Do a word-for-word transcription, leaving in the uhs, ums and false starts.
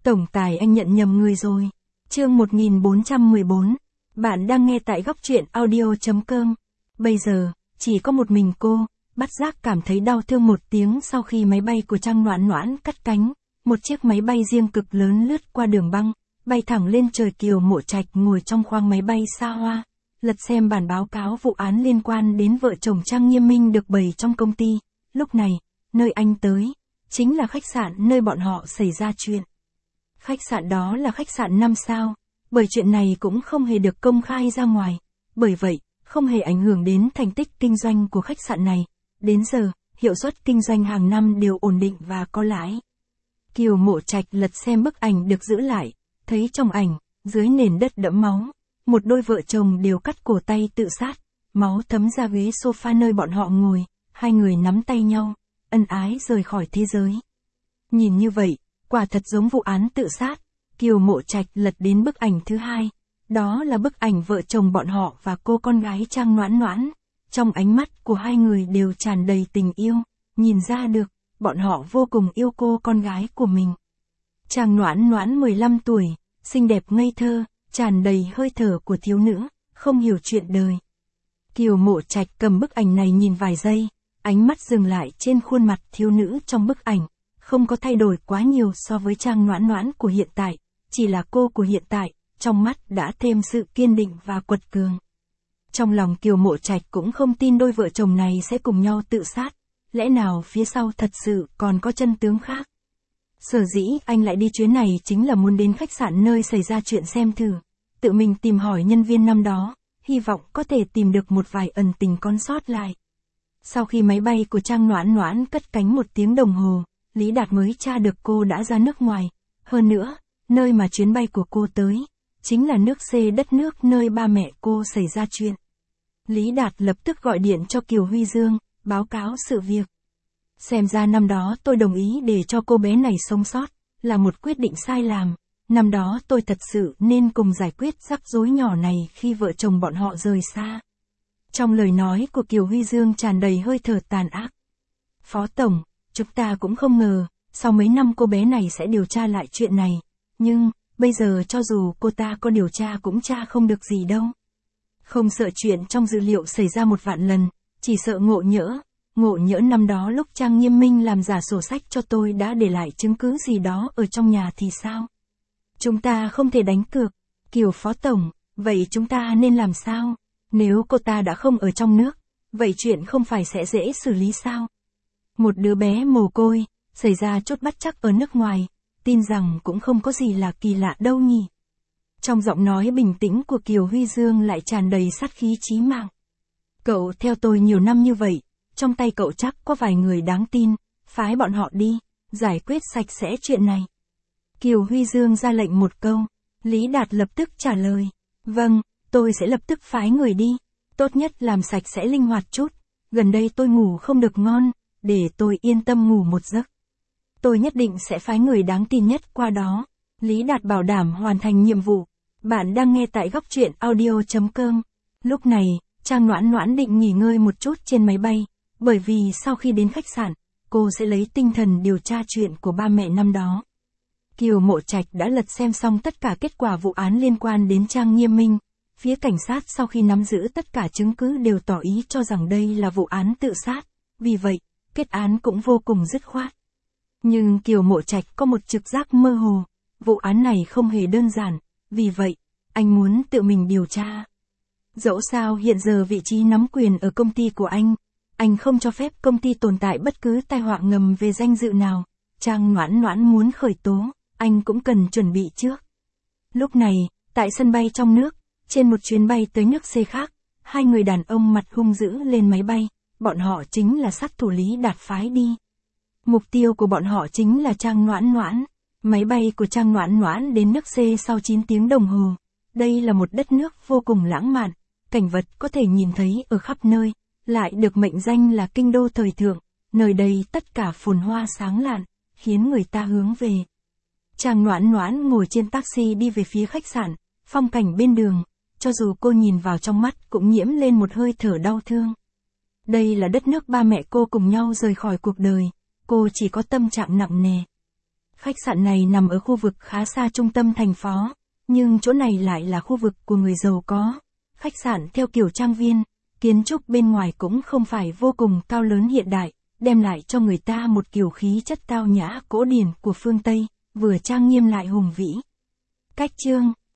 Tổng tài anh nhận nhầm người rồi. Chương một nghìn bốn trăm mười bốn. Bạn đang nghe tại góc truyện audio chấm com. Bây giờ, chỉ có một mình cô, bất giác cảm thấy đau thương một tiếng sau khi máy bay của Trang Noãn Noãn cắt cánh. Một chiếc máy bay riêng cực lớn lướt qua đường băng, bay thẳng lên trời. Kiều Mộ Trạch ngồi trong khoang máy bay xa hoa, lật xem bản báo cáo vụ án liên quan đến vợ chồng Trang Nghiêm Minh được bày trong công ty. Lúc này, nơi anh tới, chính là khách sạn nơi bọn họ xảy ra chuyện. Khách sạn đó là khách sạn năm sao, bởi chuyện này cũng không hề được công khai ra ngoài. Bởi vậy, không hề ảnh hưởng đến thành tích kinh doanh của khách sạn này. Đến giờ, hiệu suất kinh doanh hàng năm đều ổn định và có lãi. Kiều Mộ Trạch lật xem bức ảnh được giữ lại, thấy trong ảnh, dưới nền đất đẫm máu, một đôi vợ chồng đều cắt cổ tay tự sát, máu thấm ra ghế sofa nơi bọn họ ngồi, hai người nắm tay nhau, ân ái rời khỏi thế giới. Nhìn như vậy, quả thật giống vụ án tự sát. Kiều Mộ Trạch lật đến bức ảnh thứ hai, đó là bức ảnh vợ chồng bọn họ và cô con gái Trang Noãn Noãn. Trong ánh mắt của hai người đều tràn đầy tình yêu, nhìn ra được, bọn họ vô cùng yêu cô con gái của mình. Trang Noãn Noãn mười lăm tuổi, xinh đẹp ngây thơ, tràn đầy hơi thở của thiếu nữ, không hiểu chuyện đời. Kiều Mộ Trạch cầm bức ảnh này nhìn vài giây, ánh mắt dừng lại trên khuôn mặt thiếu nữ trong bức ảnh, không có thay đổi quá nhiều so với Trang Noãn Noãn của hiện tại, chỉ là cô của hiện tại, trong mắt đã thêm sự kiên định và quật cường. Trong lòng Kiều Mộ Trạch cũng không tin đôi vợ chồng này sẽ cùng nhau tự sát, lẽ nào phía sau thật sự còn có chân tướng khác. Sở dĩ anh lại đi chuyến này chính là muốn đến khách sạn nơi xảy ra chuyện xem thử, tự mình tìm hỏi nhân viên năm đó, hy vọng có thể tìm được một vài ẩn tình còn sót lại. Sau khi máy bay của Trang Noãn Noãn cất cánh một tiếng đồng hồ, Lý Đạt mới tra được cô đã ra nước ngoài. Hơn nữa, nơi mà chuyến bay của cô tới, chính là nước C, đất nước nơi ba mẹ cô xảy ra chuyện. Lý Đạt lập tức gọi điện cho Kiều Huy Dương, báo cáo sự việc. Xem ra năm đó tôi đồng ý để cho cô bé này sống sót, là một quyết định sai lầm. Năm đó tôi thật sự nên cùng giải quyết rắc rối nhỏ này khi vợ chồng bọn họ rời xa. Trong lời nói của Kiều Huy Dương tràn đầy hơi thở tàn ác. Phó Tổng, chúng ta cũng không ngờ, sau mấy năm cô bé này sẽ điều tra lại chuyện này. Nhưng, bây giờ cho dù cô ta có điều tra cũng tra không được gì đâu. Không sợ chuyện trong dữ liệu xảy ra một vạn lần, chỉ sợ ngộ nhỡ. Ngộ nhỡ năm đó lúc Trang Nghiêm Minh làm giả sổ sách cho tôi đã để lại chứng cứ gì đó ở trong nhà thì sao? Chúng ta không thể đánh cược. Kiều Phó Tổng, vậy chúng ta nên làm sao? Nếu cô ta đã không ở trong nước, vậy chuyện không phải sẽ dễ xử lý sao? Một đứa bé mồ côi, xảy ra chốt bắt chắc ở nước ngoài, tin rằng cũng không có gì là kỳ lạ đâu nhỉ. Trong giọng nói bình tĩnh của Kiều Huy Dương lại tràn đầy sát khí chí mạng. Cậu theo tôi nhiều năm như vậy, trong tay cậu chắc có vài người đáng tin, phái bọn họ đi, giải quyết sạch sẽ chuyện này. Kiều Huy Dương ra lệnh một câu, Lý Đạt lập tức trả lời, vâng, tôi sẽ lập tức phái người đi, tốt nhất làm sạch sẽ linh hoạt chút, gần đây tôi ngủ không được ngon, để tôi yên tâm ngủ một giấc. Tôi nhất định sẽ phái người đáng tin nhất qua đó. Lý Đạt bảo đảm hoàn thành nhiệm vụ. Bạn đang nghe tại góc truyện audio chấm com. Lúc này, Trang Noãn Noãn định nghỉ ngơi một chút trên máy bay, bởi vì sau khi đến khách sạn, cô sẽ lấy tinh thần điều tra chuyện của ba mẹ năm đó. Kiều Mộ Trạch đã lật xem xong tất cả kết quả vụ án liên quan đến Trang Nghiêm Minh. Phía cảnh sát sau khi nắm giữ tất cả chứng cứ đều tỏ ý cho rằng đây là vụ án tự sát. Vì vậy, kết án cũng vô cùng dứt khoát. Nhưng Kiều Mộ Trạch có một trực giác mơ hồ, vụ án này không hề đơn giản, vì vậy, anh muốn tự mình điều tra. Dẫu sao hiện giờ vị trí nắm quyền ở công ty của anh, anh không cho phép công ty tồn tại bất cứ tai họa ngầm về danh dự nào. Trang Noãn Noãn muốn khởi tố, anh cũng cần chuẩn bị trước. Lúc này, tại sân bay trong nước, trên một chuyến bay tới nước C khác, hai người đàn ông mặt hung dữ lên máy bay, bọn họ chính là sát thủ Lý Đạt phái đi. Mục tiêu của bọn họ chính là Trang Noãn Noãn. Máy bay của Trang Noãn Noãn đến nước C sau chín tiếng đồng hồ. Đây là một đất nước vô cùng lãng mạn, cảnh vật có thể nhìn thấy ở khắp nơi, lại được mệnh danh là kinh đô thời thượng, nơi đây tất cả phồn hoa sáng lạn, khiến người ta hướng về. Trang Noãn Noãn ngồi trên taxi đi về phía khách sạn, phong cảnh bên đường, cho dù cô nhìn vào trong mắt cũng nhiễm lên một hơi thở đau thương. Đây là đất nước ba mẹ cô cùng nhau rời khỏi cuộc đời, cô chỉ có tâm trạng nặng nề. Khách sạn này nằm ở khu vực khá xa trung tâm thành phố, nhưng chỗ này lại là khu vực của người giàu có. Khách sạn theo kiểu trang viên, kiến trúc bên ngoài cũng không phải vô cùng cao lớn hiện đại, đem lại cho người ta một kiểu khí chất tao nhã cổ điển của phương Tây, vừa trang nghiêm lại hùng vĩ. Cách chương